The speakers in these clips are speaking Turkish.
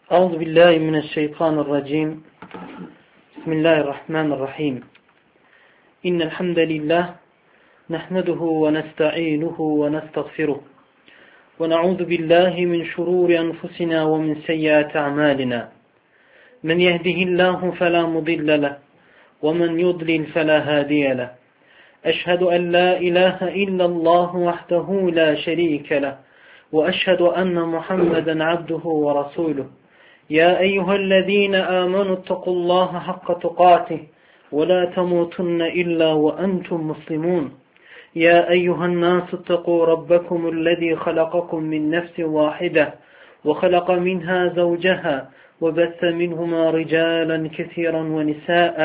Euzu billahi mineşşeytanirracim. Bismillahirrahmanirrahim. İnnel hamdalillah nahmeduhu ve nestainuhu ve nestağfiruh. Ve na'udzu billahi min şururi enfusina ve min seyyiati a'malina. Men yehdihillahu fela mudille leh ve men yudlil fela hadiye leh. Eşhedü en la ilahe illallah vahdehu la şerike leh ve eşhedü enne Muhammeden abduhu ve resuluh. يا أيها الذين آمنوا اتقوا الله حق تقاته ولا تموتن إلا وأنتم مسلمون يا أيها الناس اتقوا ربكم الذي خلقكم من نفس واحدة وخلق منها زوجها وبث منهما رجالا كثيرا ونساء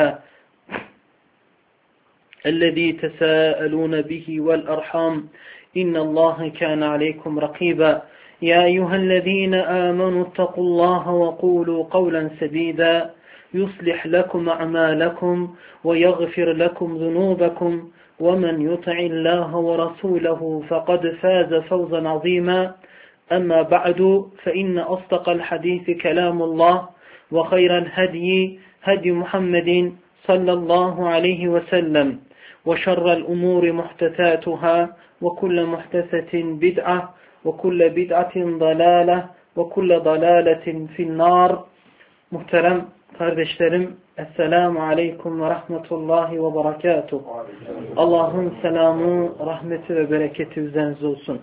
الذي تساءلون به والأرحام إن الله كان عليكم رقيبا يا أيها الذين آمنوا اتقوا الله وقولوا قولا سديدا يصلح لكم أعمالكم ويغفر لكم ذنوبكم ومن يطع الله ورسوله فقد فاز فوزا عظيما أما بعد فإن أصدق الحديث كلام الله وخير الهدي هدي محمد صلى الله عليه وسلم وشر الأمور محدثاتها وكل محدثة بدعة وَكُلَّ بِدْعَةٍ ضَلَالَةٍ وَكُلَّ ضَلَالَةٍ فِي النَّارِ. Muhterem kardeşlerim, Esselamu Aleyküm ve Rahmetullahi ve Berekatuhu. Allah'ın selamı, rahmeti ve bereketi üzerinize olsun.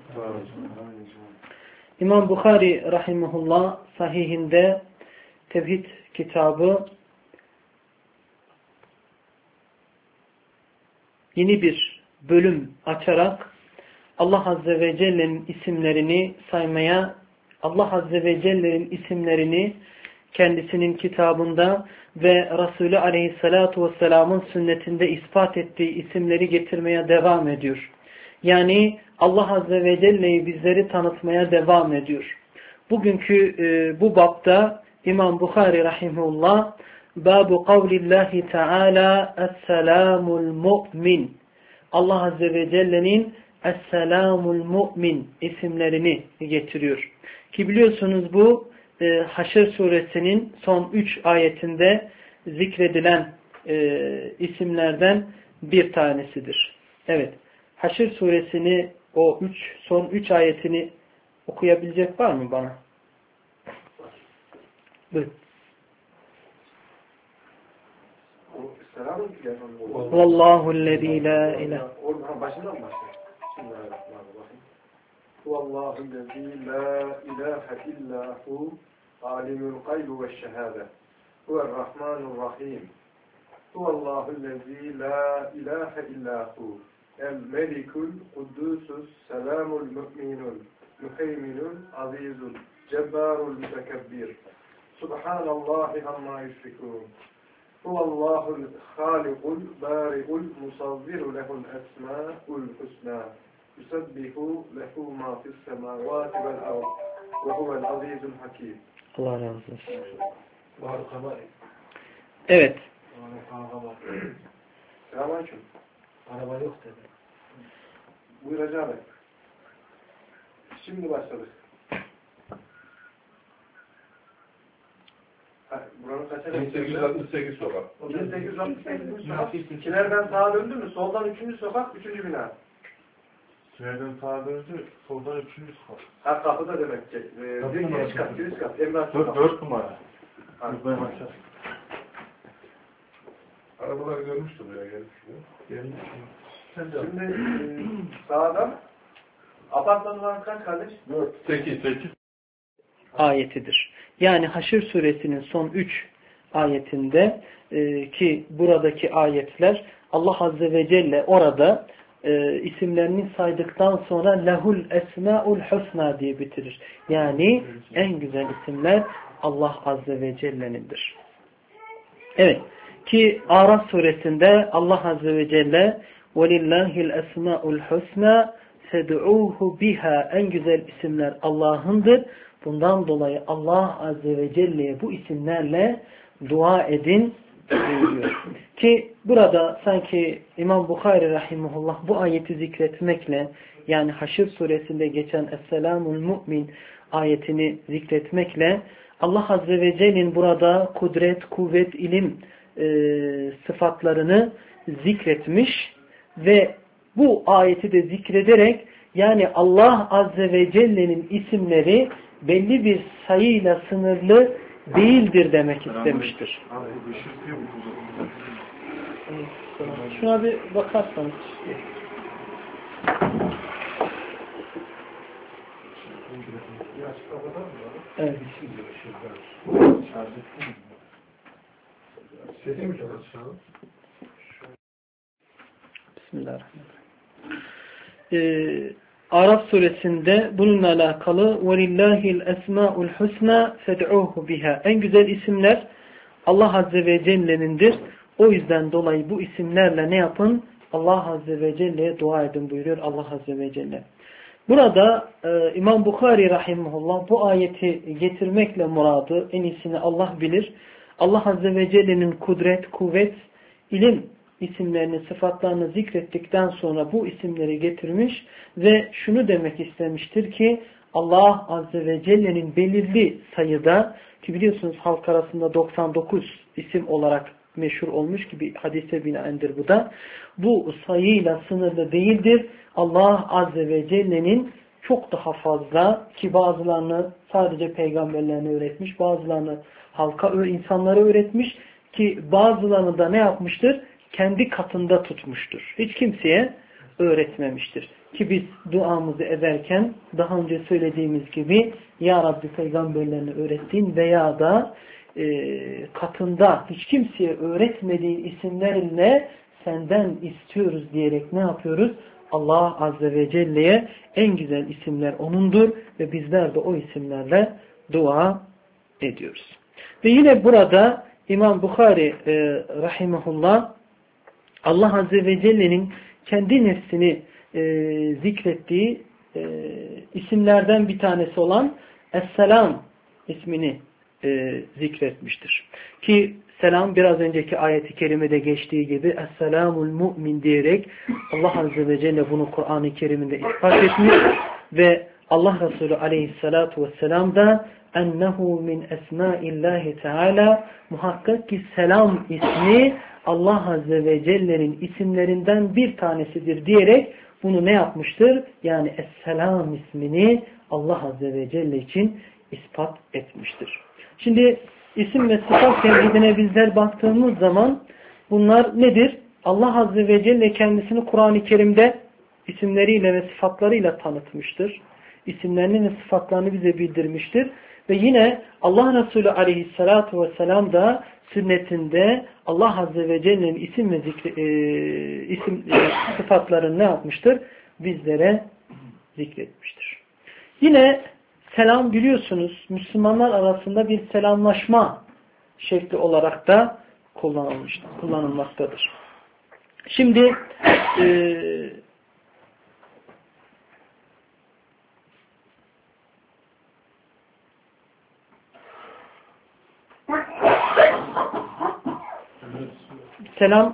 İmam Bukhari Rahimullah sahihinde Tevhid kitabı yeni bir bölüm açarak Allah Azze ve Celle'nin isimlerini saymaya, Allah Azze ve Celle'nin isimlerini kendisinin kitabında ve Resulü Aleyhisselatü Vesselam'ın sünnetinde ispat ettiği isimleri getirmeye devam ediyor. Yani Allah Azze ve Celle'yi bizleri tanıtmaya devam ediyor. Bugünkü bu bapta İmam Bukhari Rahimullah Babu kavlillahi Teala Es-selamul mu'min, Allah Azze ve Celle'nin Es-selamul mu'min isimlerini getiriyor. Ki biliyorsunuz bu Haşr suresinin son 3 ayetinde zikredilen isimlerden bir tanesidir. Evet. Haşr suresini o son 3 ayetini okuyabilecek var mı bana? Buyurun. Vallahu'llezî la ilahe. Oradan başından başlayalım. Bismillahirrahmanirrahim. Huvallahu'llezî la ilahe illahu alimul gaybi veşşehâde. Huverrahmanurrahim. Huvallahu'llezî la ilahe illahu el-melikul kuddusus selamul mü'minul müheyminul azizul cebbarul mütekebbir. Subhanallahi amma yüşrikûn. Huvallahu'l hâlikul bâri'ul musavviru lehul esmâ'ul husnâ. Yusabbihu lehu mâ fis semâvâti vel ard. Ve huvel azîzul hakîm. Allah razı olsun. Evet. Selamünaleyküm. Araba yok dedi. Buyuracağım. Şimdi başladık. Buranın kaça 1868 sokak. 1868 sokak. Kilerden sağa döndü mü? Soldan 3. sokak, 3. bina. Kilerden sağa döndü, soldan 3. sokak. Ha, kapıda demek ki. Giriş kat. Emrah sokak. 4 numara. Arabalar görmüştü buraya gelmiş. Şimdi sağdan apartmanlar kaç kardeş? 4. 8. Ayetidir. Yani Haşr suresinin son 3 ayetinde ki buradaki ayetler Allah Azze ve Celle orada isimlerini saydıktan sonra lehul esma'ul husna diye bitirir. Yani en güzel isimler Allah Azze ve Celle'nindir. Evet. Ki Araf suresinde Allah Azze ve Celle velillahil esma'ul husna fed'uhu biha, en güzel isimler Allah'ındır. Bundan dolayı Allah Azze ve Celle'ye bu isimlerle dua edin buyuruyor. Ki burada sanki İmam Bukhari rahimahullah bu ayeti zikretmekle, yani Haşr suresinde geçen Es-selamul mu'min ayetini zikretmekle Allah Azze ve Celle'nin burada kudret, kuvvet, ilim sıfatlarını zikretmiş ve bu ayeti de zikrederek, yani Allah Azze ve Celle'nin isimleri belli bir sayıyla sınırlı değildir demek istemiştir. Şuna bir bakarsanız. Evet. Bismillahirrahmanirrahim. Araf suresinde bununla alakalı وَلِلَّهِ الْاَسْمَاءُ الْحُسْنَى فَدْعُوهُ بِهَا. En güzel isimler Allah Azze ve Celle'nindir. O yüzden dolayı bu isimlerle ne yapın? Allah Azze ve Celle'ye dua edin buyuruyor Allah Azze ve Celle. Burada İmam Bukhari rahimahullah bu ayeti getirmekle muradı, en iyisini Allah bilir. Allah Azze ve Celle'nin kudret, kuvvet, ilim isimlerini, sıfatlarını zikrettikten sonra bu isimleri getirmiş ve şunu demek istemiştir ki Allah Azze ve Celle'nin belirli sayıda, ki biliyorsunuz halk arasında 99 isim olarak meşhur olmuş gibi hadise binaendir bu da. Bu sayıyla sınırlı değildir. Allah Azze ve Celle'nin çok daha fazla, ki bazılarını sadece peygamberlerine öğretmiş, bazılarını halka, insanlara öğretmiş, ki bazılarını da ne yapmıştır? Kendi katında tutmuştur. Hiç kimseye öğretmemiştir. Ki biz duamızı ederken daha önce söylediğimiz gibi Ya Rabbi peygamberlerine öğrettiğin veya da katında hiç kimseye öğretmediğin isimlerle senden istiyoruz diyerek ne yapıyoruz? Allah Azze ve Celle'ye en güzel isimler O'nundur ve bizler de o isimlerle dua ediyoruz. Ve yine burada İmam Bukhari rahimahullah Allah Azze ve Celle'nin kendi nefsini zikrettiği isimlerden bir tanesi olan Es-Selam ismini zikretmiştir. Ki selam biraz önceki ayeti kerimede geçtiği gibi Es-Selamul Mu'min diyerek Allah Azze ve Celle bunu Kur'an-ı Kerim'de ispat etmiş ve Allah Resulü Aleyhissalatu vesselam da ennehu min esmaillahi teala, muhakkak ki selam ismi Allah Azze ve Celle'nin isimlerinden bir tanesidir diyerek bunu ne yapmıştır? Yani Es-Selam ismini Allah Azze ve Celle için ispat etmiştir. Şimdi isim ve sıfat tevhidine bizler baktığımız zaman bunlar nedir? Allah Azze ve Celle kendisini Kur'an-ı Kerim'de isimleriyle ve sıfatlarıyla tanıtmıştır. İsimlerini ve sıfatlarını bize bildirmiştir. Ve yine Allah Resulü Aleyhissalatu vesselam da sünnetinde Allah Azze ve Celle'nin isim ve sıfatlarını ne yapmıştır? Bizlere zikretmiştir. Yine selam biliyorsunuz Müslümanlar arasında bir selamlaşma şekli olarak da kullanılmaktadır. Şimdi selam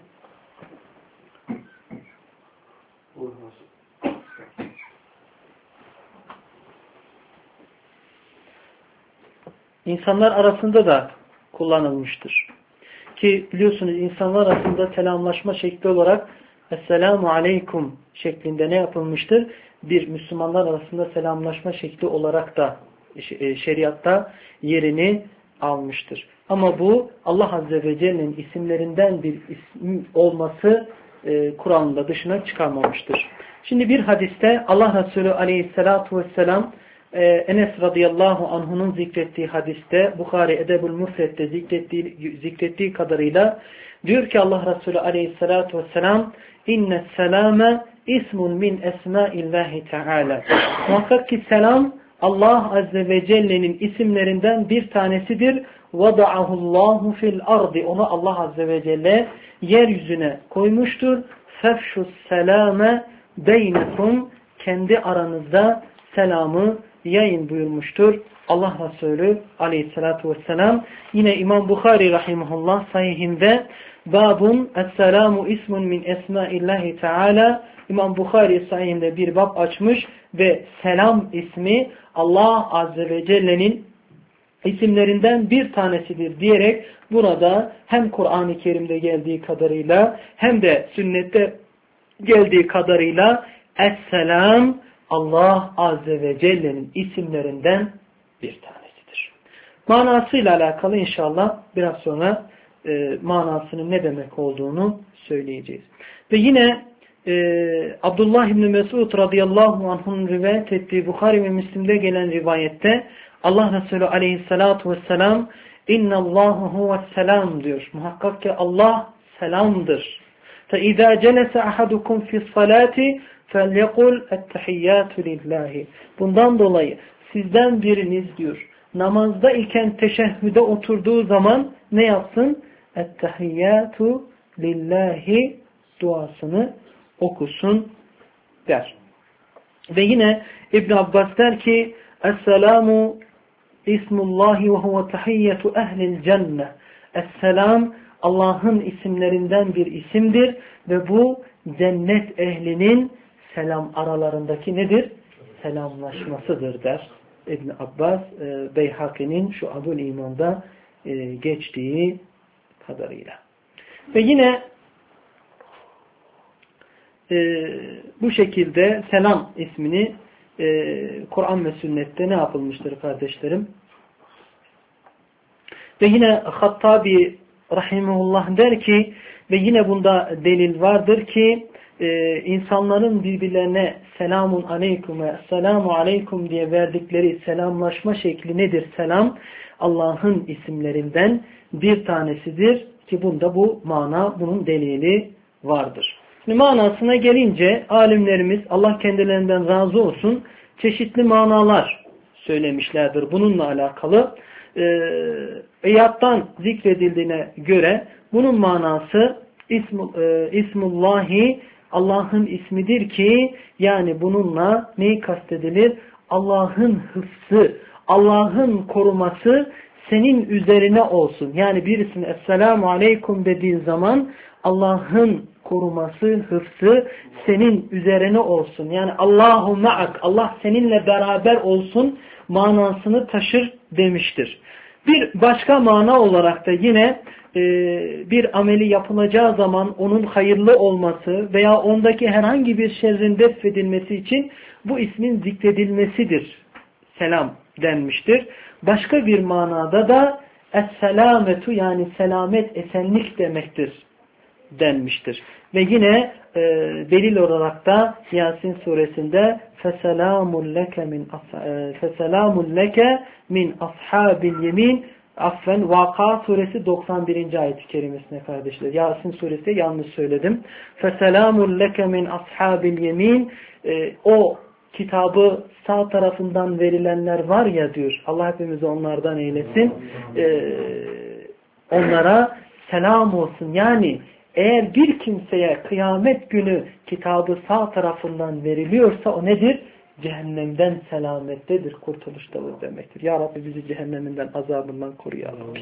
insanlar arasında da kullanılmıştır. Ki biliyorsunuz insanlar arasında selamlaşma şekli olarak Esselamu Aleyküm şeklinde ne yapılmıştır? Bir Müslümanlar arasında selamlaşma şekli olarak da şeriatta yerini almıştır. Ama bu Allah Azze ve Celle'nin isimlerinden bir isim olması Kur'an'da dışına çıkarmamıştır. Şimdi bir hadiste Allah Resulü Aleyhissalatu vesselam Enes radıyallahu anh'unun zikrettiği hadiste Bukhari Edebul Mufret'te zikrettiği kadarıyla diyor ki Allah Resulü aleyhissalatu vesselam inne selame ismun min esmaillahi teala. Muhakkak ki selam Allah Azze ve Celle'nin isimlerinden bir tanesidir. Vada'ahullahu fil ardi. Onu Allah Azze ve Celle yeryüzüne koymuştur. Fefşus selame beynekum. Kendi aranızda selamı yayın buyurmuştur Allah Resulü aleyhissalatu vesselam. Yine İmam Bukhari rahimahullah sahihinde babun es-selamu ismun min esmaillahi teala, İmam Bukhari sahihinde bir bab açmış ve selam ismi Allah Azze ve Celle'nin isimlerinden bir tanesidir diyerek burada hem Kur'an-ı Kerim'de geldiği kadarıyla hem de sünnette geldiği kadarıyla Es-Selam Allah Azze ve Celle'nin isimlerinden bir tanesidir. Manasıyla alakalı inşallah biraz sonra manasının ne demek olduğunu söyleyeceğiz. Ve yine Abdullah İbni Mesud radıyallahu anh'ın rivayet ettiği Bukhari ve Müslim'de gelen rivayette Allah Resulü aleyhissalatu vesselam innallahu huve's-selam diyor. Muhakkak ki Allah selamdır. فَاِذَا جَلَسَ أَحَدُكُمْ فِي الصَّلَاةِ فَلْيَقُلْ اَتَّحِيَّاتُ لِلّٰهِ. Bundan dolayı sizden biriniz diyor namazda iken teşehhüde oturduğu zaman ne yapsın? اَتَّحِيَّاتُ لِلّٰهِ duasını okusun der. Ve yine İbn Abbas der ki Es-selamu ismullahi ve huve tahiyyetu ehlil cennet. Es-selam Allah'ın isimlerinden bir isimdir ve bu cennet ehlinin selam aralarındaki nedir? Selamlaşmasıdır der İbn Abbas, Beyhaki'nin şu Şuab-ül İman'da geçtiği kadarıyla. Ve yine bu şekilde selam ismini Kur'an ve sünnette ne yapılmıştır kardeşlerim? Ve yine Hattabi rahimehullah der ki ve yine bunda delil vardır ki insanların birbirlerine selamun aleyküm ve selamu aleyküm diye verdikleri selamlaşma şekli nedir? Selam Allah'ın isimlerinden bir tanesidir ki bunda bu mana, bunun delili vardır. Şimdi manasına gelince alimlerimiz Allah kendilerinden razı olsun çeşitli manalar söylemişlerdir bununla alakalı. İyattan zikredildiğine göre bunun manası İsmullahi Allah'ın ismidir ki yani bununla neyi kastedilir? Allah'ın hıfzı, Allah'ın koruması senin üzerine olsun. Yani birisine Esselamu Aleyküm dediğin zaman Allah'ın koruması, hıfzı senin üzerine olsun. Yani Allahu ma'ak, Allah seninle beraber olsun manasını taşır demiştir. Bir başka mana olarak da yine bir ameli yapılacağı zaman onun hayırlı olması veya ondaki herhangi bir şerrin defedilmesi için bu ismin zikredilmesidir. Selam denmiştir. Başka bir manada da es-selametu yani selamet, esenlik demektir denmiştir. Ve yine delil olarak da Yasin suresinde feselamun leke min ashabil yemin affen Vaka suresi 91. ayet-i kerimesine kardeşler. Yasin suresi yanlış söyledim. Feselamun leke min ashabil yemin o kitabı sağ tarafından verilenler var ya diyor. Allah hepimizi onlardan eylesin. Onlara selam olsun. Yani eğer bir kimseye kıyamet günü kitabı sağ tarafından veriliyorsa o nedir? Cehennemden selamettedir, kurtuluştadır demektir. Ya Rabbi bizi cehenneminden, azabından koru ya Rabbi.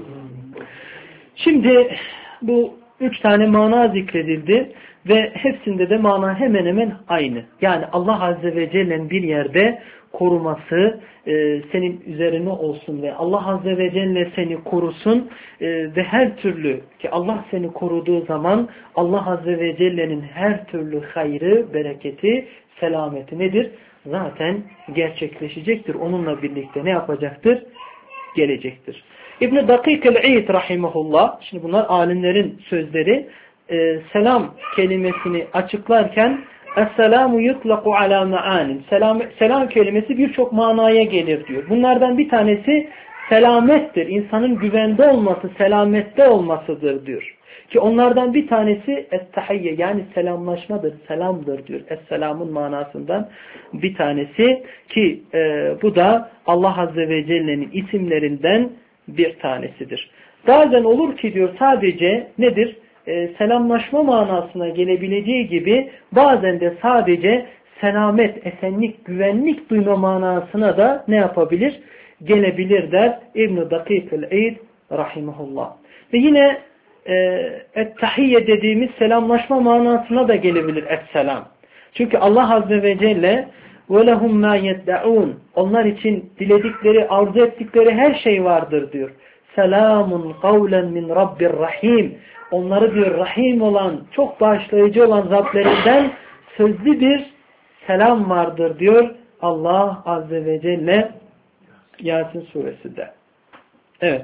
Şimdi bu 3 tane mana zikredildi ve hepsinde de mana hemen hemen aynı. Yani Allah Azze ve Celle'nin bir yerde koruması senin üzerine olsun ve Allah Azze ve Celle seni korusun ve her türlü ki Allah seni koruduğu zaman Allah Azze ve Celle'nin her türlü hayrı, bereketi, selameti nedir? Zaten gerçekleşecektir. Onunla birlikte ne yapacaktır? Gelecektir. İbn-i Dakik el-İd rahimahullah, şimdi bunlar alimlerin sözleri, selam kelimesini açıklarken Es-selamu yutlaku ala ma'anin. Selam kelimesi birçok manaya gelir diyor. Bunlardan bir tanesi selamettir. İnsanın güvende olması, selamette olmasıdır diyor. Ki onlardan bir tanesi es-tahiyye yani selamlaşmadır, selamdır diyor. Es-selamın manasından bir tanesi ki bu da Allah Azze ve Celle'nin isimlerinden bir tanesidir. Bazen olur ki diyor sadece nedir? Selamlaşma manasına gelebileceği gibi bazen de sadece selamet, esenlik, güvenlik duyma manasına da ne yapabilir? Gelebilir der İbn-i Dakik-ül-Eid rahimahullah. Ve yine et-tahiyye dediğimiz selamlaşma manasına da gelebilir es-selam. Çünkü Allah Azze ve Celle وَلَهُمْ مَا يَدَّعُونَ onlar için diledikleri, arzu ettikleri her şey vardır diyor. Selamun kavlen min Rabbir Rahim. Onları diyor Rahim olan, çok bağışlayıcı olan Rablerinden sözlü bir selam vardır diyor Allah Azze ve Celle Yasin suresinde. Evet.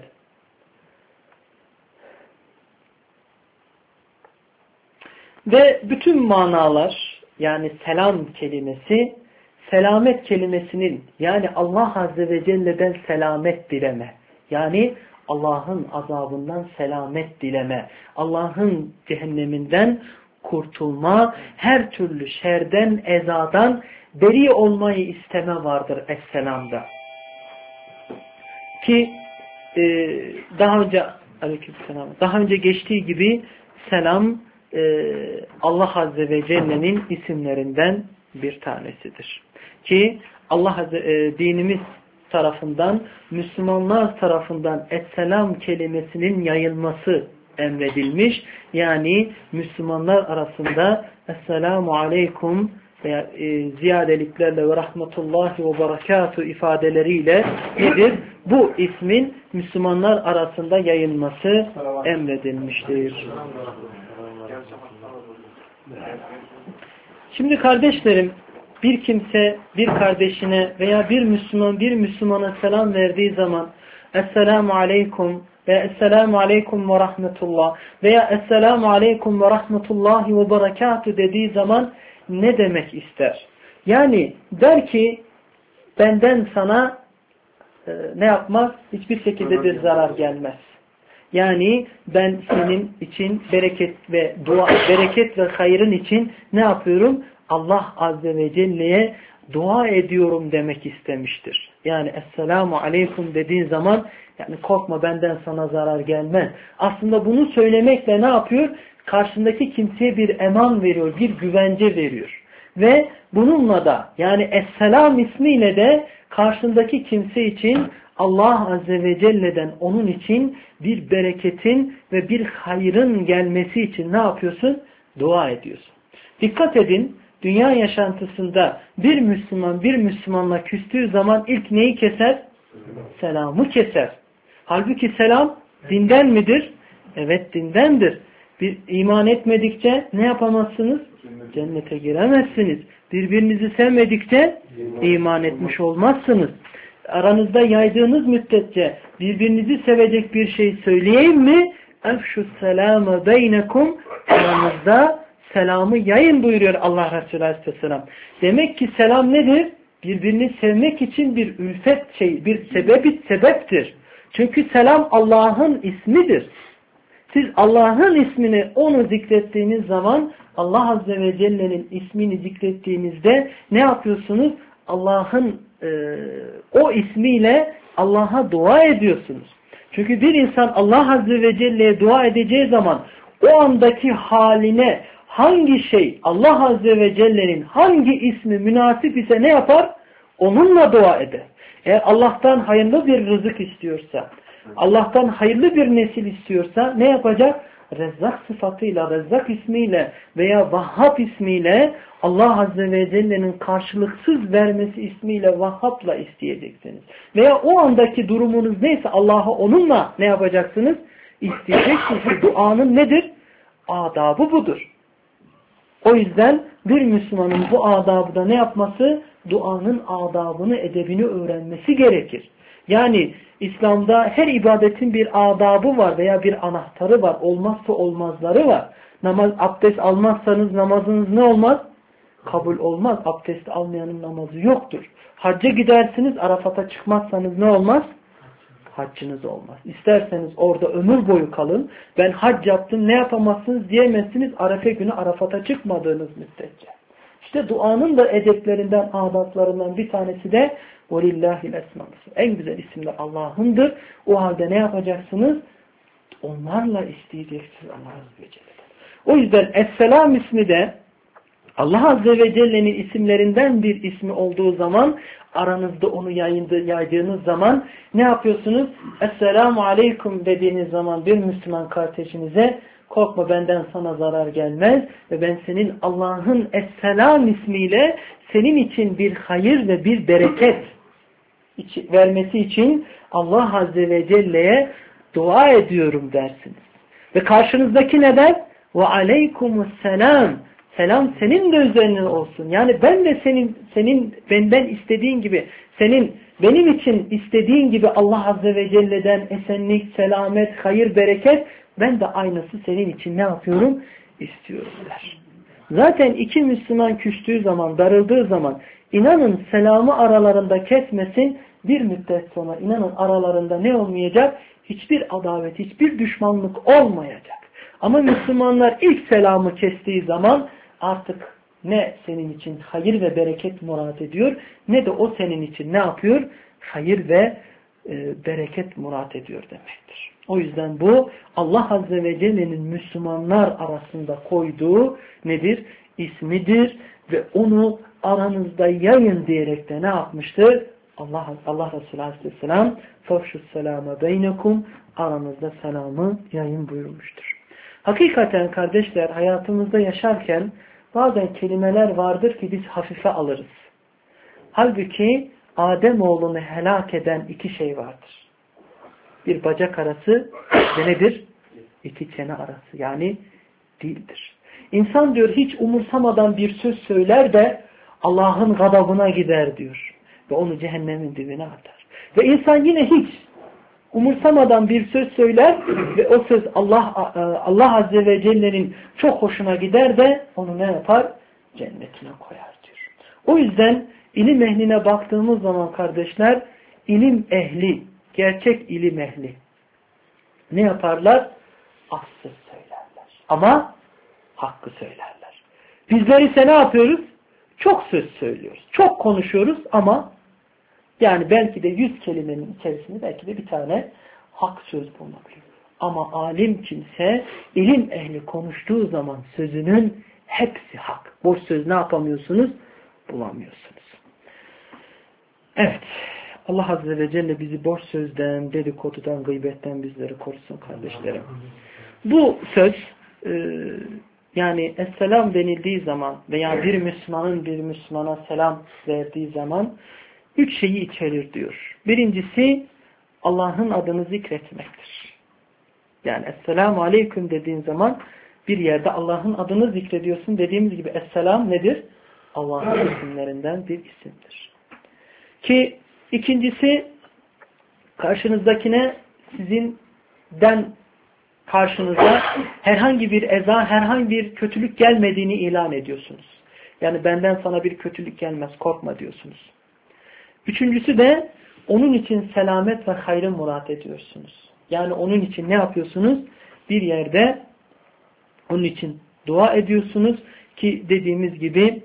Ve bütün manalar, yani selam kelimesi, selamet kelimesinin, yani Allah Azze ve Celle'den selamet dileme, yani Allah'ın azabından selamet dileme, Allah'ın cehenneminden kurtulma, her türlü şerden, ezadan beri olmayı isteme vardır es-selamda. Ki daha önce geçtiği gibi selam Allah Azze ve Celle'nin isimlerinden bir tanesidir. Ki dinimiz tarafından, Müslümanlar tarafından es-selam kelimesinin yayılması emredilmiş. Yani Müslümanlar arasında Esselamu Aleyküm veya ziyadeliklerle ve rahmetullahi ve berekatuhu ifadeleriyle nedir? Bu ismin Müslümanlar arasında yayılması emredilmiştir. Şimdi kardeşlerim, bir kimse bir kardeşine veya bir Müslümana selam verdiği zaman Esselamu Aleyküm veya Esselamu Aleyküm ve Rahmetullah veya Esselamu Aleyküm ve Rahmetullahi ve Berekatuhu dediği zaman ne demek ister? Yani der ki benden sana ne yapmaz? Hiçbir şekilde bir zarar gelmez. Yani ben senin için bereket ve hayrın için ne yapıyorum? Allah Azze ve Celle'ye dua ediyorum demek istemiştir. Yani Esselamu Aleyküm dediğin zaman yani korkma benden sana zarar gelmez. Aslında bunu söylemekle ne yapıyor? Karşındaki kimseye bir eman veriyor, bir güvence veriyor. Ve bununla da yani Esselam ismiyle de karşındaki kimse için Allah Azze ve Celle'den onun için bir bereketin ve bir hayrın gelmesi için ne yapıyorsun? Dua ediyorsun. Dikkat edin, dünya yaşantısında bir Müslümanla küstüğü zaman ilk neyi keser? Selamı keser. Halbuki selam dinden midir? Evet, dindendir. Bir iman etmedikçe ne yapamazsınız? Cennete giremezsiniz. Birbirinizi sevmedikçe iman etmiş olmazsınız. Aranızda yaydığınız müddetçe birbirinizi sevecek bir şey söyleyeyim mi? Efşüsselâme beynekum, aranızda selamı yayın buyuruyor Allah Resulü Aleyhisselam. Demek ki selam nedir? Birbirini sevmek için bir ülfet bir sebeptir. Çünkü selam Allah'ın ismidir. Siz Allah'ın ismini onu zikrettiğiniz zaman Allah Azze ve Celle'nin ismini zikrettiğinizde ne yapıyorsunuz? Allah'ın o ismiyle Allah'a dua ediyorsunuz. Çünkü bir insan Allah Azze ve Celle'ye dua edeceği zaman o andaki haline hangi şey Allah Azze ve Celle'nin hangi ismi münasip ise ne yapar? Onunla dua eder. Eğer Allah'tan hayırlı bir rızık istiyorsa, Allah'tan hayırlı bir nesil istiyorsa ne yapacak? Rezzak sıfatıyla, Rezzak ismiyle veya Vahhab ismiyle Allah Azze ve Celle'nin karşılıksız vermesi ismiyle Vahhab'la isteyeceksiniz. Veya o andaki durumunuz neyse Allah'a onunla ne yapacaksınız? İsteyeceksiniz. Duanın nedir? Adabı budur. O yüzden bir Müslümanın bu adabı da ne yapması? Duanın adabını, edebini öğrenmesi gerekir. Yani İslam'da her ibadetin bir adabı var veya bir anahtarı var. Olmazsa olmazları var. Abdest almazsanız namazınız ne olmaz? Kabul olmaz. Abdest almayanın namazı yoktur. Hacca gidersiniz, Arafat'a çıkmazsanız ne olmaz? Haccınız olmaz. İsterseniz orada ömür boyu kalın. Ben hac yaptım, ne yapamazsınız diyemezsiniz Arefe günü Arafat'a çıkmadığınız müddetçe. İşte duanın da edeplerinden, adaplarından bir tanesi de وَلِلَّهِ الْاَسْمَانِ. En güzel isimler Allah'ındır. O halde ne yapacaksınız? Onlarla isteyeceksiniz Allah Azze ve Celle'den. O yüzden Esselam ismi de Allah Azze ve Celle'nin isimlerinden bir ismi olduğu zaman, aranızda onu yaydığınız zaman ne yapıyorsunuz? Esselamu Aleyküm dediğiniz zaman bir Müslüman kardeşinize, korkma benden sana zarar gelmez ve ben senin Allah'ın Esselam ismiyle senin için bir hayır ve bir bereket vermesi için Allah Azze ve Celle'ye dua ediyorum dersiniz. Ve karşınızdaki ne der? Ve aleykümüsselam. Selam senin de üzerine olsun. Yani ben de senin benden istediğin gibi, senin benim için istediğin gibi Allah Azze ve Celle'den esenlik, selamet, hayır, bereket, ben de aynısı senin için ne yapıyorum? İstiyorum der. Zaten iki Müslüman küstüğü zaman, darıldığı zaman, inanın selamı aralarında kesmesin, bir müddet sonra inanın aralarında ne olmayacak? Hiçbir adavet, hiçbir düşmanlık olmayacak. Ama Müslümanlar ilk selamı kestiği zaman artık ne senin için hayır ve bereket murat ediyor, ne de o senin için ne yapıyor? Hayır ve bereket murat ediyor demektir. O yüzden bu Allah Azze ve Celle'nin Müslümanlar arasında koyduğu nedir? İsmidir ve onu aranızda yayın diyerek de ne yapmıştır? Allah Resulü Aleyhisselam "Fafşusselâme beynekum" aranızda selamı yayın buyurmuştur. Hakikaten kardeşler hayatımızda yaşarken bazen kelimeler vardır ki biz hafife alırız. Halbuki Ademoğlunu helak eden iki şey vardır. Bir bacak arası ve nedir? İki çene arası yani dildir. İnsan diyor hiç umursamadan bir söz söyler de Allah'ın gadabına gider diyor. Ve onu cehennemin dibine atar. Ve insan yine hiç umursamadan bir söz söyler ve o söz Allah Azze ve Celle'nin çok hoşuna gider de onu ne yapar? Cennetine koyar diyor. O yüzden ilim ehline baktığımız zaman kardeşler, ilim ehli, gerçek ilim ehli ne yaparlar? Az söz söylerler. Ama hakkı söylerler. Bizler ise ne yapıyoruz? Çok söz söylüyoruz. Çok konuşuyoruz ama yani belki de 100 kelimenin içerisinde belki de bir tane hak söz bulunabilir. Ama alim kimse, ilim ehli konuştuğu zaman sözünün hepsi hak. Boş söz ne yapamıyorsunuz? Bulamıyorsunuz. Evet. Allah Azze ve Celle bizi boş sözden, dedikodudan, gıybetten bizleri korusun kardeşlerim. Bu söz yani Esselam denildiği zaman veya bir Müslümanın bir Müslümana selam verdiği zaman 3 şeyi içerir diyor. Birincisi Allah'ın adını zikretmektir. Yani Esselamu Aleyküm dediğin zaman bir yerde Allah'ın adını zikrediyorsun. Dediğimiz gibi Esselam nedir? Allah'ın isimlerinden bir isimdir. Ki ikincisi karşınızdakine sizinden karşınıza herhangi bir eza, herhangi bir kötülük gelmediğini ilan ediyorsunuz. Yani benden sana bir kötülük gelmez, korkma diyorsunuz. Üçüncüsü de onun için selamet ve hayrı murat ediyorsunuz. Yani onun için ne yapıyorsunuz? Bir yerde onun için dua ediyorsunuz ki dediğimiz gibi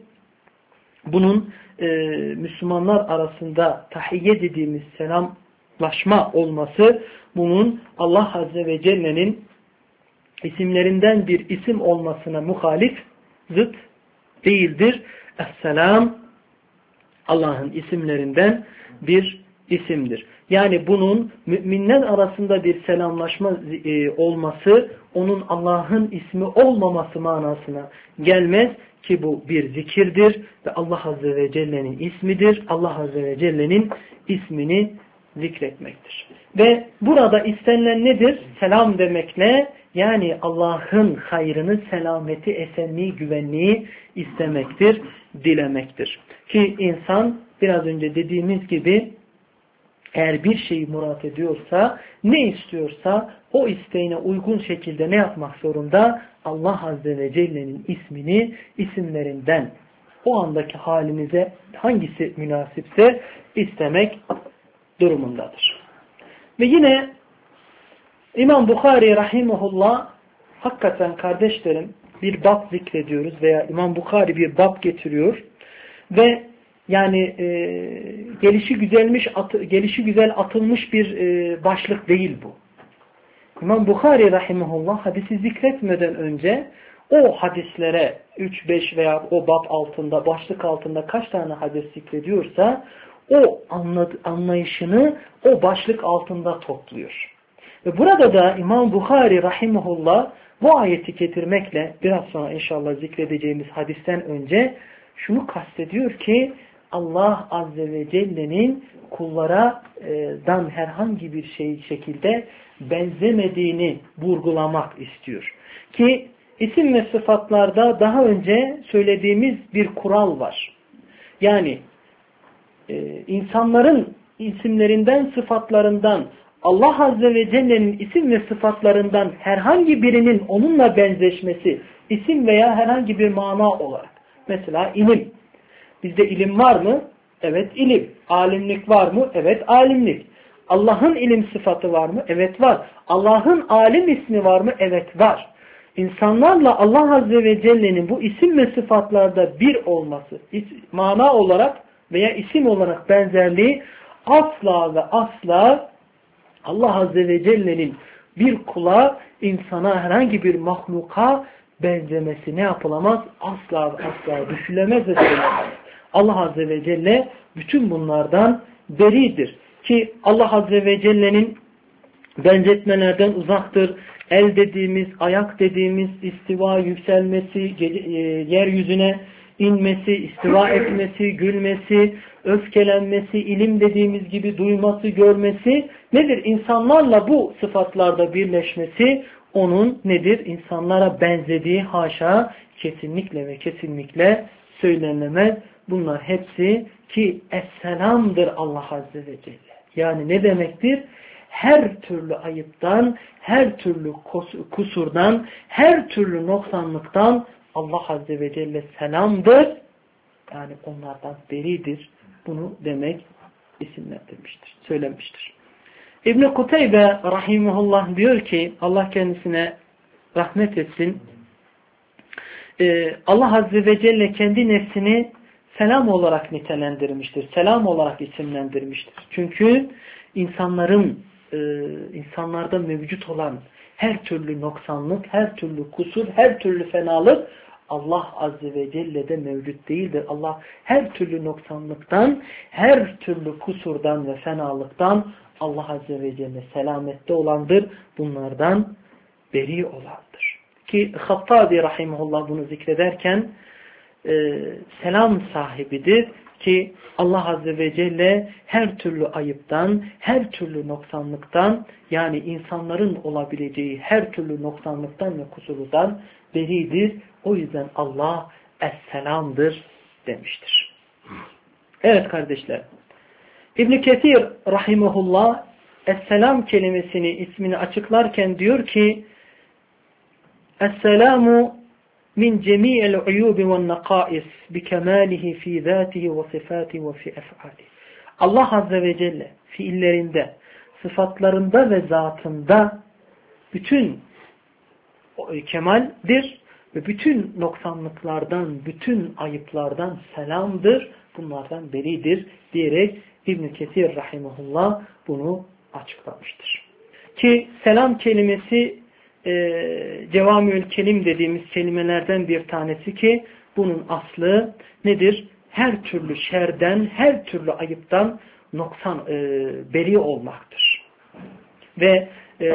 bunun Müslümanlar arasında tahiyye dediğimiz selamlaşma olması bunun Allah Azze ve Celle'nin isimlerinden bir isim olmasına muhalif, zıt değildir. Esselam Allah'ın isimlerinden bir isimdir. Yani bunun müminler arasında bir selamlaşma olması onun Allah'ın ismi olmaması manasına gelmez ki bu bir zikirdir ve Allah Azze ve Celle'nin ismidir. Allah Azze ve Celle'nin ismini zikretmektir. Ve burada istenilen nedir? Selam demek ne? Yani Allah'ın hayrını, selameti, esenliği, güvenliği istemektir, dilemektir. Ki insan biraz önce dediğimiz gibi eğer bir şeyi murat ediyorsa, ne istiyorsa o isteğine uygun şekilde ne yapmak zorunda? Allah Azze ve Celle'nin ismini, isimlerinden o andaki halinize hangisi münasipse istemek durumundadır. Ve yine İmam Bukhari rahimahullah hakikaten kardeşlerim bir bab zikrediyoruz veya İmam Bukhari bir bab getiriyor ve yani gelişi güzel atılmış bir başlık değil bu. İmam Bukhari rahimahullah hadisi zikretmeden önce o hadislere 3, 5 veya o bab altında, başlık altında kaç tane hadis zikrediyorsa o anlayışını o başlık altında topluyor. Ve burada da İmam Bukhari rahimahullah bu ayeti getirmekle biraz sonra inşallah zikredeceğimiz hadisten önce şunu kastediyor ki Allah Azze ve Celle'nin kullardan herhangi bir şekilde benzemediğini vurgulamak istiyor. Ki isim ve sıfatlarda daha önce söylediğimiz bir kural var. Yani insanların isimlerinden, sıfatlarından, Allah Azze ve Celle'nin isim ve sıfatlarından herhangi birinin onunla benzeşmesi, isim veya herhangi bir mana olarak. Mesela ilim. Bizde ilim var mı? Evet, ilim. Alimlik var mı? Evet, alimlik. Allah'ın ilim sıfatı var mı? Evet, var. Allah'ın alim ismi var mı? Evet, var. İnsanlarla Allah Azze ve Celle'nin bu isim ve sıfatlarda bir olması, mana olarak veya isim olarak benzerliği asla ve asla Allah Azze ve Celle'nin bir kula, insana, herhangi bir mahluka benzemesi ne yapılamaz? Asla ve asla düşünülemez ve söylenemez. Allah Azze ve Celle bütün bunlardan beridir. Ki Allah Azze ve Celle'nin benzetmelerden uzaktır. El dediğimiz, ayak dediğimiz, istiva, yükselmesi, yeryüzüne inmesi, istiva etmesi, gülmesi, öfkelenmesi, ilim dediğimiz gibi duyması, görmesi nedir? İnsanlarla bu sıfatlarda birleşmesi onun nedir? İnsanlara benzediği haşa kesinlikle ve kesinlikle söylenemez. Bunlar hepsi ki Esselam'dır Allah Azze ve Celle. Yani ne demektir? Her türlü ayıptan, her türlü kusurdan, her türlü noksanlıktan Allah Azze ve Celle selamdır. Yani onlardan beridir. Bunu demek isimlendirmiştir, söylemiştir. İbn-i Kuteybe rahimahullah diyor ki, Allah kendisine rahmet etsin, Allah Azze ve Celle kendi nefsini selam olarak nitelendirmiştir. Selam olarak isimlendirmiştir. Çünkü insanlarda mevcut olan her türlü noksanlık, her türlü kusur, her türlü fenalık Allah Azze ve Celle'de mevcut değildir. Allah her türlü noksanlıktan, her türlü kusurdan ve fenalıktan Allah Azze ve Celle selamette olandır. Bunlardan beri olandır. Ki Hattabi rahimahullah bunu zikrederken selam sahibidir ki Allah Azze ve Celle her türlü ayıptan, her türlü noksanlıktan, yani insanların olabileceği her türlü noksanlıktan ve kusurdan beridir. O yüzden Allah Es-Selam'dır demiştir. Evet kardeşler. İbn-i Kesir rahimahullah Es-Selam kelimesini, ismini açıklarken diyor ki Es-Selamu min cemi'il uyubi ve nakais bi kemalihi fi zatihi ve sifatihi ve fi ef'alihi. Allah Azze ve Celle fiillerinde, sıfatlarında ve zatında bütün kemaldir ve bütün noksanlıklardan, bütün ayıplardan selamdır, bunlardan beridir diyerek İbn-i Kesir rahimahullah bunu açıklamıştır. Ki selam kelimesi Cevamiül Kelim dediğimiz kelimelerden bir tanesi ki bunun aslı nedir? Her türlü şerden, her türlü ayıptan beri olmaktır. Ve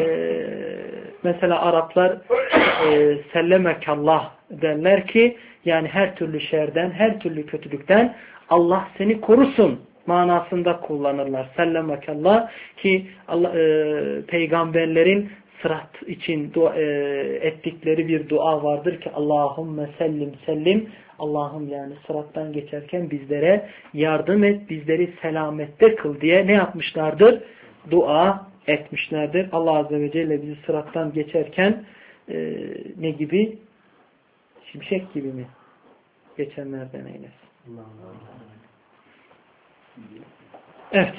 mesela Araplar sellemekallah derler ki yani her türlü şerden, her türlü kötülükten Allah seni korusun manasında kullanırlar. Sellemekallah ki peygamberlerin sırat için ettikleri bir dua vardır ki Allahümme sellim sellim, Allah'ım yani sırattan geçerken bizlere yardım et, bizleri selamette kıl diye ne yapmışlardır? Dua etmişlerdir. Allah Azze ve Celle bizi sırattan geçerken ne gibi? Şimşek gibi mi? Geçenlerden eylesin. Evet.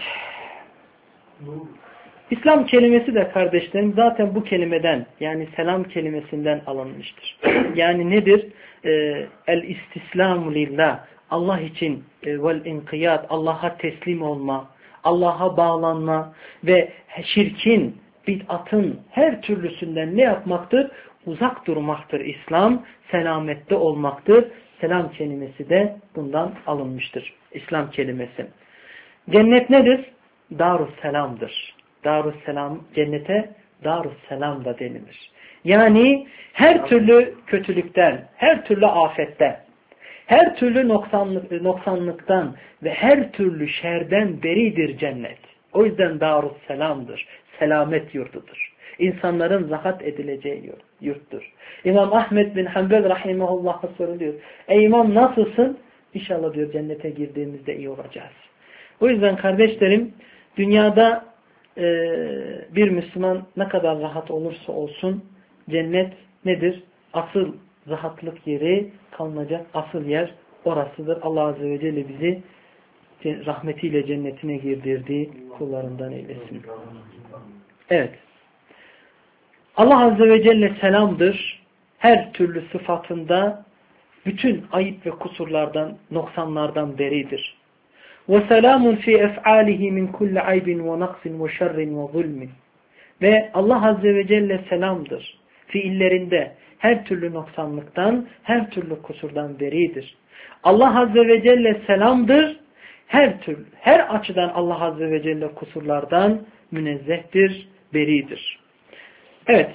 İslam kelimesi de kardeşlerim zaten bu kelimeden, yani selam kelimesinden alınmıştır. Yani nedir? El-istislamu lillah. Allah için vel-inkiyat, Allah'a teslim olma, Allah'a bağlanma ve şirkin, bid'atın her türlüsünden ne yapmaktır? uzak durmaktır İslam, selamette olmaktır. Selam kelimesi de bundan alınmıştır. İslam kelimesi. Cennet nedir? Darusselam'dır. Darusselam, cennete Darusselam da denilir. Yani her türlü kötülükten, her türlü afetten, her türlü noksanlıktan ve her türlü şerden beridir cennet. O yüzden Darusselam'dır. Selamet yurdudur. İnsanların rahat edileceği yurttur. İmam Ahmed bin Hanbel rahimahullah'a soruluyor. Ey imam nasılsın? İnşallah diyor cennete girdiğimizde iyi olacağız. O yüzden kardeşlerim dünyada bir Müslüman ne kadar rahat olursa olsun cennet nedir? Asıl rahatlık yeri, kalınacak asıl yer orasıdır. Allah Azze ve Celle bizi rahmetiyle cennetine girdirdiği kullarından eylesin. Evet. Allah Azze ve Celle selamdır. Her türlü sıfatında bütün ayıp ve kusurlardan, noksanlardan beridir. وَسَلَامٌ فِي اَفْعَالِهِ مِنْ كُلِّ عَيْبٍ وَنَقْصٍ وَشَرٍ وَظُلْمٍ. Ve Allah Azze ve Celle selamdır. Fiillerinde her türlü noksanlıktan, her türlü kusurdan beridir. Allah Azze ve Celle selamdır. Her açıdan Allah Azze ve Celle kusurlardan münezzehtir, beridir. Evet.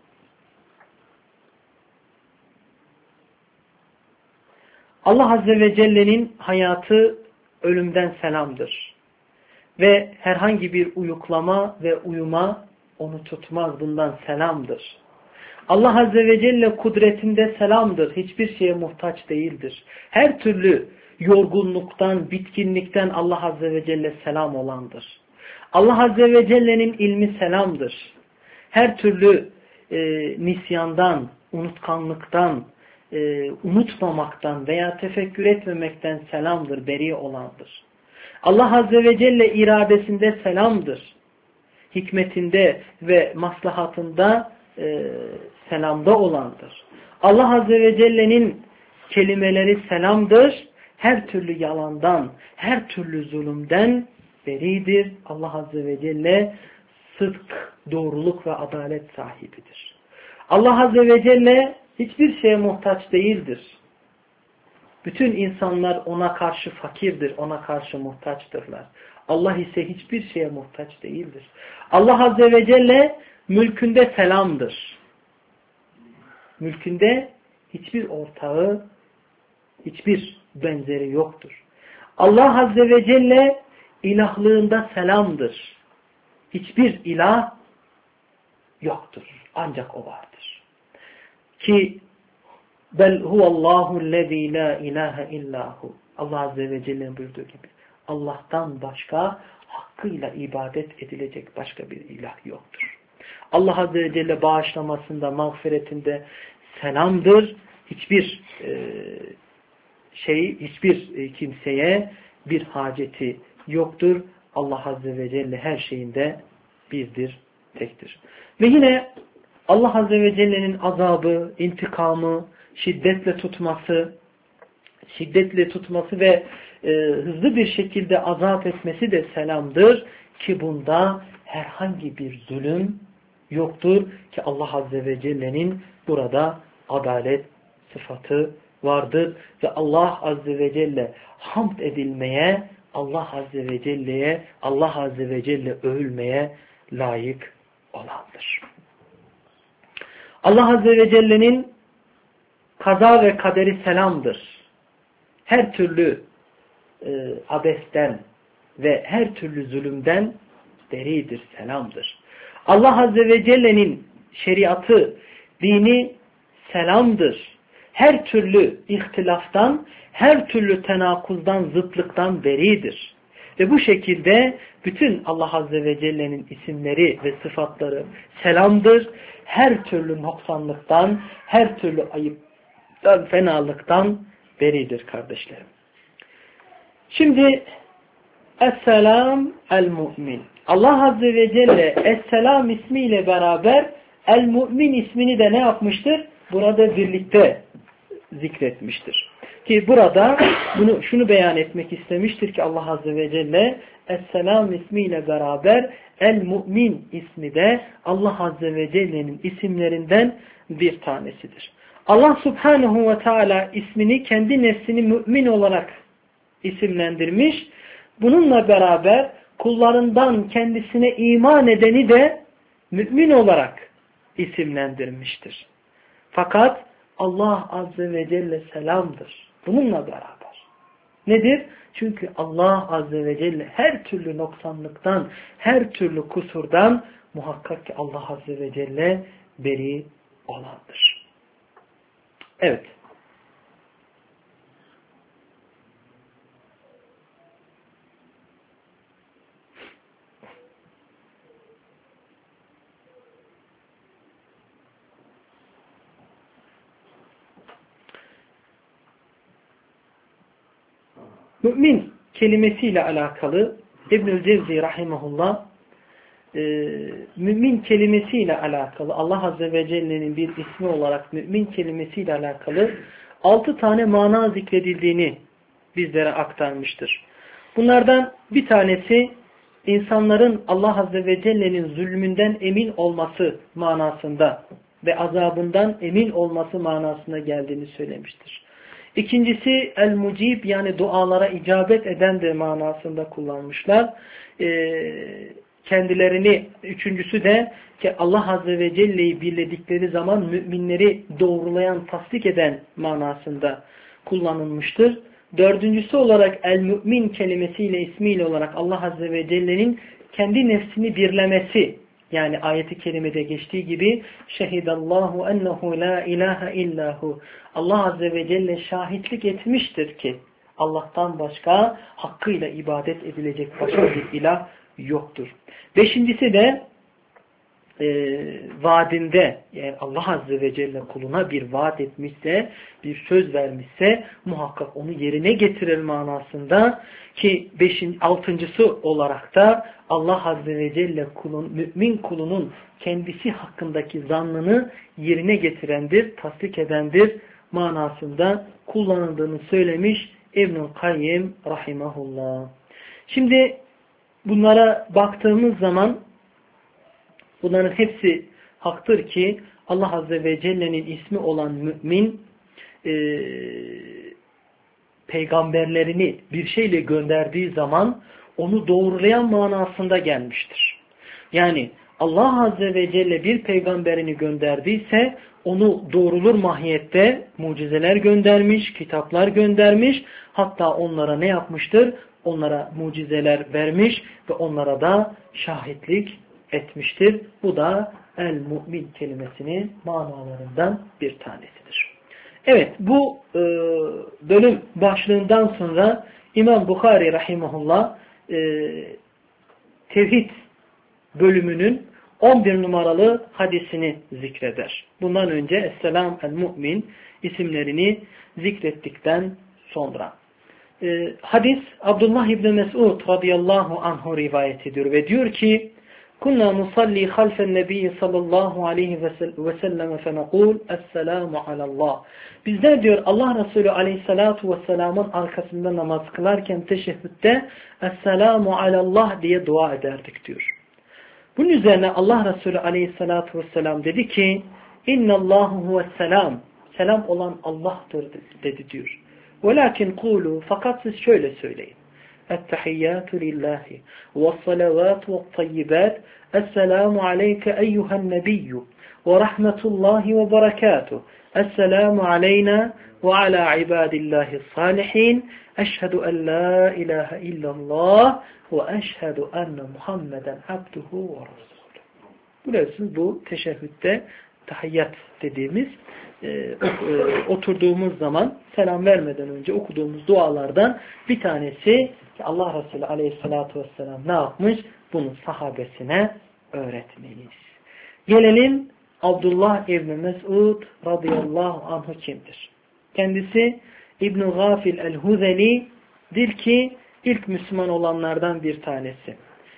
Allah Azze ve Celle'nin hayatı ölümden selamdır. Ve herhangi bir uyuklama ve uyuma onu tutmaz, bundan selamdır. Allah Azze ve Celle kudretinde selamdır. Hiçbir şeye muhtaç değildir. Her türlü yorgunluktan, bitkinlikten Allah Azze ve Celle selam olandır. Allah Azze ve Celle'nin ilmi selamdır. Her türlü nisyandan, unutkanlıktan, unutmamaktan veya tefekkür etmemekten selamdır, beri olandır. Allah Azze ve Celle iradesinde selamdır. Hikmetinde ve maslahatında selamda olandır. Allah Azze ve Celle'nin kelimeleri selamdır. Her türlü yalandan, her türlü zulümden beridir. Allah Azze ve Celle sıdk, doğruluk ve adalet sahibidir. Allah Azze ve Celle hiçbir şeye muhtaç değildir. Bütün insanlar ona karşı fakirdir, ona karşı muhtaçtırlar. Allah ise hiçbir şeye muhtaç değildir. Allah Azze ve Celle mülkünde selamdır. Mülkünde hiçbir ortağı, hiçbir benzeri yoktur. Allah Azze ve Celle ilahlığında selamdır. Hiçbir ilah yoktur. Ancak o vardır. Ki bel huvallahu lezî la ilahe illahu. Allah Azze ve Celle'nin buyurduğu gibi Allah'tan başka hakkıyla ibadet edilecek başka bir ilah yoktur. Allah Azze ve Celle bağışlamasında, mağfiretinde selamdır. Hiçbir hiçbir kimseye bir haceti yoktur. Allah Azze ve Celle her şeyinde birdir, tektir. Ve yine Allah Azze ve Celle'nin azabı, intikamı, şiddetle tutması ve hızlı bir şekilde azap etmesi de selamdır ki bunda herhangi bir zulüm yoktur ki Allah Azze ve Celle'nin burada adalet sıfatı vardır ve Allah Azze ve Celle hamd edilmeye, Allah Azze ve Celle'ye, Allah Azze ve Celle övülmeye layık olandır. Allah Azze ve Celle'nin kaza ve kaderi selamdır. Her türlü abesten ve her türlü zulümden beridir, selamdır. Allah Azze ve Celle'nin şeriatı, dini selamdır. Her türlü ihtilaftan, her türlü tenakuzdan, zıtlıktan beridir. Ve bu şekilde bütün Allah Azze ve Celle'nin isimleri ve sıfatları selamdır. Her türlü noksanlıktan, her türlü ayıptan, fenalıktan beridir kardeşlerim. Şimdi Es-Selam El-Mu'min. Allah Azze ve Celle Es-Selam ismiyle beraber El-Mu'min ismini de ne yapmıştır? Burada birlikte zikretmiştir. Ki burada şunu beyan etmek istemiştir ki Allah Azze ve Celle Es-Selam ismiyle beraber El-Mu'min ismi de Allah Azze ve Celle'nin isimlerinden bir tanesidir. Allah Subhanahu ve Teala ismini kendi nefsini mümin olarak isimlendirmiş. Bununla beraber kullarından kendisine iman edeni de mümin olarak isimlendirmiştir. Fakat Allah Azze ve Celle selamdır. Bununla beraber. Nedir? Çünkü Allah Azze ve Celle her türlü noksanlıktan, her türlü kusurdan muhakkak ki Allah Azze ve Celle beri olandır. Evet. Mümin kelimesiyle alakalı İbnül Cevzi rahimahullah mümin kelimesiyle alakalı Allah Azze ve Celle'nin bir ismi olarak mümin kelimesiyle alakalı 6 tane mana zikredildiğini bizlere aktarmıştır. Bunlardan bir tanesi insanların Allah Azze ve Celle'nin zulmünden emin olması manasında ve azabından emin olması manasına geldiğini söylemiştir. İkincisi el-mucib yani dualara icabet eden de manasında kullanmışlar. Kendilerini, üçüncüsü de ki Allah Azze ve Celle'yi birledikleri zaman müminleri doğrulayan, tasdik eden manasında kullanılmıştır. Dördüncüsü olarak el-mümin kelimesiyle, ismiyle olarak Allah Azze ve Celle'nin kendi nefsini birlemesi, yani ayeti kerimede geçtiği gibi şehidallahu ennehu la ilahe illahu, Allah Azze ve Celle şahitlik etmiştir ki Allah'tan başka hakkıyla ibadet edilecek başka bir ilah yoktur. Beşincisi de vaadinde, yani Allah Azze ve Celle kuluna bir vaat etmişse, bir söz vermişse muhakkak onu yerine getirir manasında ki altıncısı olarak da Allah Azze ve Celle mümin kulunun kendisi hakkındaki zannını yerine getirendir, tasdik edendir manasında kullanıldığını söylemiş İbnül Kayyim rahimahullah. Şimdi bunlara baktığımız zaman bunların hepsi haktır ki Allah Azze ve Celle'nin ismi olan mümin peygamberlerini bir şeyle gönderdiği zaman onu doğrulayan manasında gelmiştir. Yani Allah Azze ve Celle bir peygamberini gönderdiyse onu doğrulur mahiyette mucizeler göndermiş, kitaplar göndermiş, hatta onlara ne yapmıştır? Onlara mucizeler vermiş ve onlara da şahitlik etmiştir. Bu da el-mu'min kelimesinin manalarından bir tanesidir. Evet, bu bölüm başlığından sonra İmam Bukhari rahimahullah tevhid bölümünün 11 numaralı hadisini zikreder. Bundan önce Es-Selam el-Mu'min isimlerini zikrettikten sonra. Hadis Abdullah İbni Mesud radıyallahu anhu rivayet ediyor ve diyor ki Kunna nusalli halfen nebiyyi sallallahu aleyhi ve sellem fenekul Esselamu alallah. Bizler diyor Allah Resulü aleyhissalatu vesselamın arkasında namaz kılarken teşehhütte Esselamu alallah diye dua ederdik diyor. Bunun üzerine Allah Resulü aleyhissalatu vesselam dedi ki İnnallahu huvesselam. Selam olan Allah'tır dedi diyor. Velakin kulu, fakat siz şöyle söyleyin. Ettehiyyatü lillahi ve's-salavatü ve't-tayyibat. Esselamu aleyke eyyuhen nebiyyü ve rahmetullahi ve berekatuhu. Esselamu aleyna ve ala ibadillahi's-salihin. Eşhedü en la ilahe illallah ve eşhedü enne Muhammeden abduhu ve resuluhu. Biliyorsunuz bu teşehhütte tahiyyat dediğimiz oturduğumuz zaman selam vermeden önce okuduğumuz dualardan bir tanesi ki Allah Resulü aleyhissalatu vesselam ne yapmış? Bunu sahabesine öğretmiş. Gelelim Abdullah İbni Mesud radıyallahu anhu kimdir? Kendisi İbn-i Gafil el-Huzeli'dir ki ilk Müslüman olanlardan bir tanesi.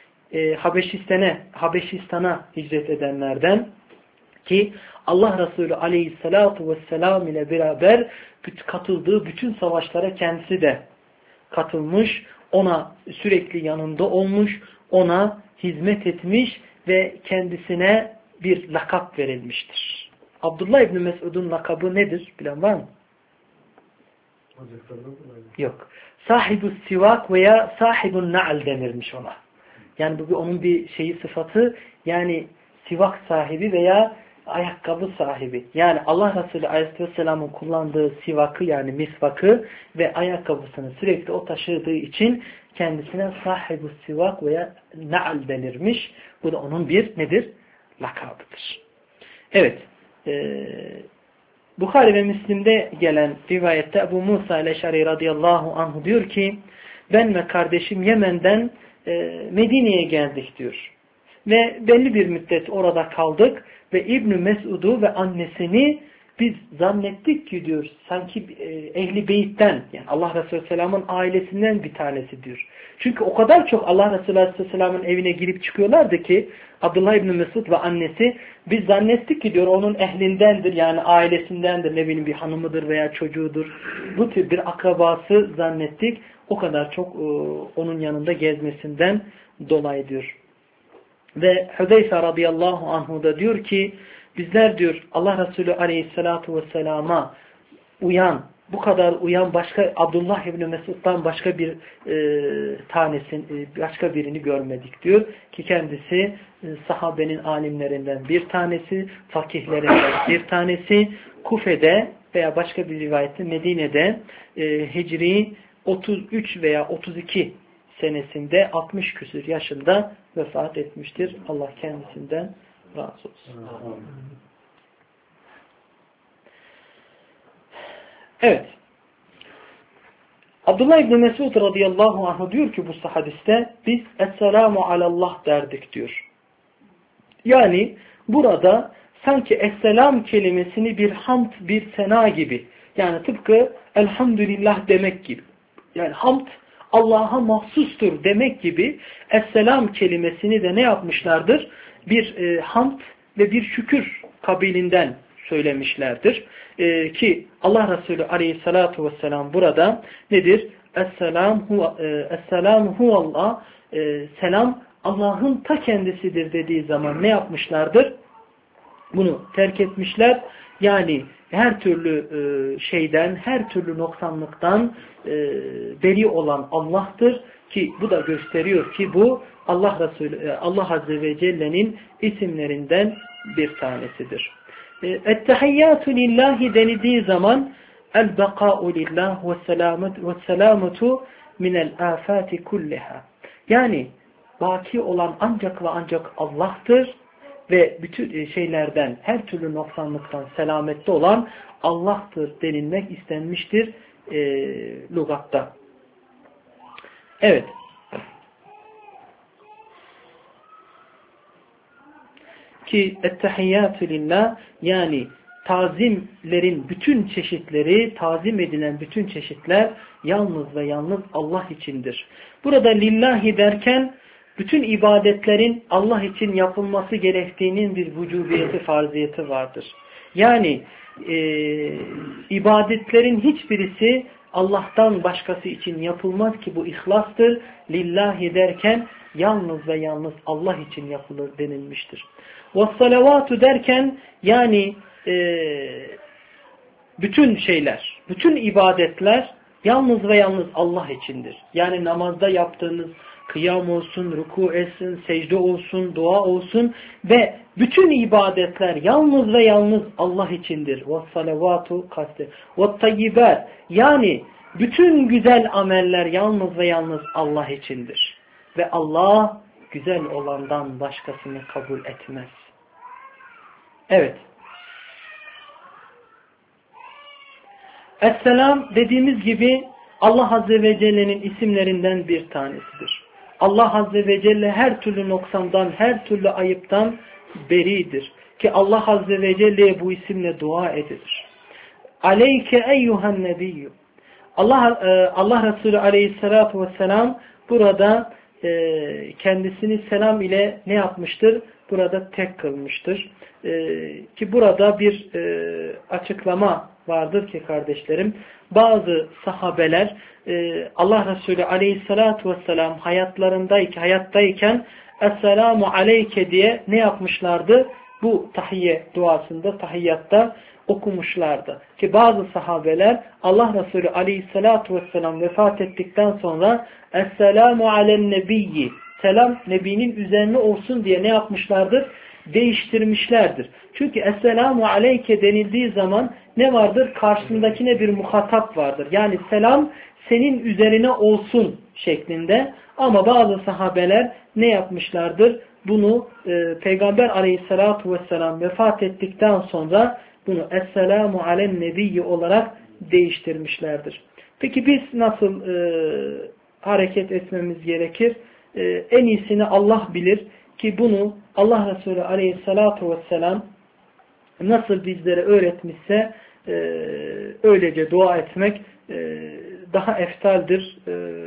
Habeşistan'a hicret edenlerden ki Allah Resulü aleyhissalatu vesselam ile beraber katıldığı bütün savaşlara kendisi de katılmış. ona sürekli yanında olmuş, ona hizmet etmiş ve kendisine bir lakap verilmiştir. Abdullah İbni Mesud'un lakabı nedir? Bilen var mı? Yok. Sahibü sivak veya sahibun na'al denirmiş ona. Yani bu onun bir sıfatı, yani sivak sahibi veya ayakkabı sahibi. Yani Allah Resulü Aleyhisselam'ın kullandığı sivakı, yani misvakı ve ayakkabısını sürekli o taşıdığı için kendisine sahibü sivak veya na'al denirmiş. Bu da onun bir nedir? Lakabıdır. Evet. Bukhari ve Müslim'de gelen rivayette Ebu Musa el-Eş'ari radıyallahu anhu diyor ki, ben ve kardeşim Yemen'den Medine'ye geldik diyor. Ve belli bir müddet orada kaldık ve İbn Mesud'u ve annesini biz zannettik ki diyor, sanki Ehli Beyt'ten, yani Allah Resulü Aleyhisselam'ın ailesinden bir tanesi diyor. Çünkü o kadar çok Allah Resulü Aleyhisselam'ın evine girip çıkıyorlardı ki Abdullah İbn Mesud ve annesi, biz zannettik ki diyor onun ehlindendir, yani ailesindendir, ne bileyim bir hanımıdır veya çocuğudur. Bu tür bir akrabası zannettik. O kadar çok onun yanında gezmesinden dolayı diyor. Ve Hüzeyfe radıyallahu anhu da diyor ki, bizler diyor Allah Resulü aleyhissalatu vesselama bu kadar uyan başka Abdullah İbni Mesud'dan başka bir başka birini görmedik diyor ki kendisi sahabenin alimlerinden bir tanesi, fakihlerinden bir tanesi. Kufe'de veya başka bir rivayette Medine'de Hicri 33 veya 32 senesinde 60 küsur yaşında vefat etmiştir. Allah kendisinden razı olsun. Evet. Abdullah İbni Mesud radıyallahu anh diyor ki bu hadiste biz Esselamu alallah derdik diyor. Yani burada sanki Esselam kelimesini bir hamd, bir sena gibi, yani tıpkı elhamdülillah demek gibi, yani hamd Allah'a mahsustur demek gibi Esselam kelimesini de ne yapmışlardır? Bir hamd ve bir şükür kabilinden söylemişlerdir. Ki Allah Resulü aleyhissalatu vesselam burada nedir? Esselamu huvallah, selam Allah'ın ta kendisidir dediği zaman ne yapmışlardır? Bunu terk etmişler. Yani her türlü şeyden, her türlü noksanlıktan beri olan Allah'tır ki bu da gösteriyor ki bu Allah Resulü, Allah Azze ve Celle'nin isimlerinden bir tanesidir. Ettehiyyatü lillahi denildiği zaman el-bekâ'u lillah ve selâmetu minel âfâti kulliha. Yani baki olan ancak ve ancak Allah'tır ve bütün şeylerden, her türlü noksanlıktan selamette olan Allah'tır denilmek istenmiştir lügatta. Evet. Ki ettehiyyatü lillah, yani tazimlerin bütün çeşitleri, tazim edilen bütün çeşitler yalnız ve yalnız Allah içindir. Burada lillahi derken bütün ibadetlerin Allah için yapılması gerektiğinin bir vücubiyeti, farziyeti vardır. Yani ibadetlerin hiçbirisi Allah'tan başkası için yapılmaz ki bu ihlastır. Lillahi derken yalnız ve yalnız Allah için yapılır denilmiştir. وَالصَّلَوَاتُ derken yani bütün şeyler, bütün ibadetler yalnız ve yalnız Allah içindir. Yani namazda yaptığınız kıyam olsun, ruku etsin, secde olsun, dua olsun ve bütün ibadetler yalnız ve yalnız Allah içindir. وَالصَّلَوَاتُ kastı. وَالطَّيِّبَاتِ yani bütün güzel ameller yalnız ve yalnız Allah içindir. Ve Allah güzel olandan başkasını kabul etmez. Evet. Esselam dediğimiz gibi Allah Azze ve Celle'nin isimlerinden bir tanesidir. Allah Azze ve Celle her türlü noksandan, her türlü ayıptan beridir. Ki Allah Azze ve Celle'ye bu isimle dua edilir. Aleyke eyyuhan nebiyyü. Allah Resulü aleyhissalatu vesselam burada kendisini selam ile ne yapmıştır? Burada tek kılmıştır. Ki burada bir açıklama vardır ki kardeşlerim, bazı sahabeler Allah Resulü aleyhissalatu vesselam hayattayken Esselamu aleyke diye ne yapmışlardı? Bu tahiyye duasında, tahiyyatta okumuşlardı. Ki bazı sahabeler Allah Resulü aleyhissalatu vesselam vefat ettikten sonra Esselamu alen nebiyyi, selam Nebi'nin üzerine olsun diye ne yapmışlardır? Değiştirmişlerdir. Çünkü Esselamu aleyke denildiği zaman ne vardır? Karşısındakine bir muhatap vardır. Yani selam senin üzerine olsun şeklinde. Ama bazı sahabeler ne yapmışlardır? Bunu Peygamber aleyhissalatu vesselam vefat ettikten sonra bunu Esselamu alen nebiyyi olarak değiştirmişlerdir. Peki biz nasıl hareket etmemiz gerekir? En iyisini Allah bilir ki bunu Allah Resulü aleyhissalatu vesselam nasıl bizlere öğretmişse öylece dua etmek daha eftaldir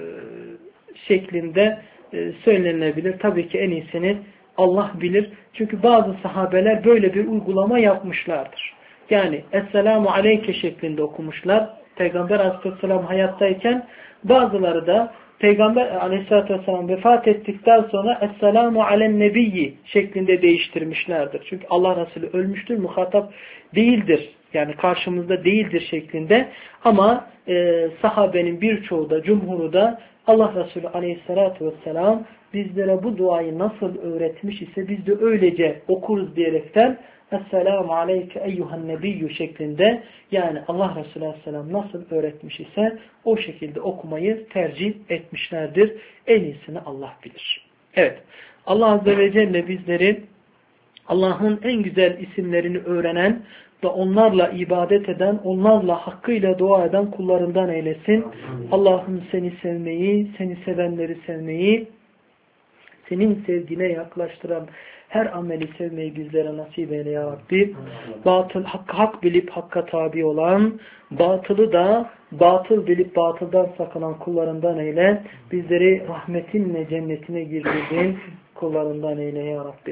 şeklinde söylenebilir. Tabii ki en iyisini Allah bilir. Çünkü bazı sahabeler böyle bir uygulama yapmışlardır. Yani Esselamu aleyke şeklinde okumuşlar. Peygamber aleyhisselam hayattayken, bazıları da Peygamber aleyhisselatü vesselam vefat ettikten sonra Esselamu alen nebiyyi şeklinde değiştirmişlerdir. Çünkü Allah Resulü ölmüştür, muhatap değildir. Yani karşımızda değildir şeklinde. Ama sahabenin birçoğu da, cumhuru da Allah Resulü aleyhisselatü vesselam bizlere bu duayı nasıl öğretmiş ise biz de öylece okuruz diyerekten Esselamu aleyke eyyuhan nebiyyü şeklinde, yani Allah Resulü aleyhisselam nasıl öğretmiş ise o şekilde okumayı tercih etmişlerdir. En iyisini Allah bilir. Evet. Allah Azze ve Celle bizleri Allah'ın en güzel isimlerini öğrenen ve onlarla ibadet eden, onlarla hakkıyla dua eden kullarından eylesin. Allah'ım seni sevmeyi, seni sevenleri sevmeyi, senin sevgine yaklaştıran her ameli sevmeyi bizlere nasip eyle ya Rabbi. Hak bilip hakka tabi olan, batılı da batıl bilip batıldan sakınan kullarından eyle. Bizleri rahmetinle cennetine girdirdiğin kullarından eyle ya Rabbi.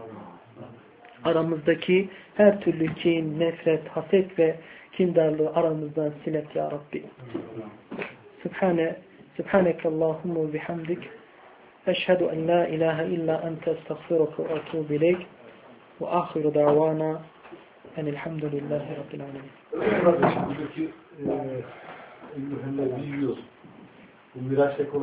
Aramızdaki her türlü kin, nefret, haset ve kindarlığı aramızdan silet ya Rabbi. Subhaneke Allahumma ve bihamdik. Eşhedü en la ilahe illa ente estağfiruke ve etûbü ileyk. Ve ahiru davana enelhamdülillahi rabbil alemin. Buradaki eyyuhenne biliyoruz. Bu miraç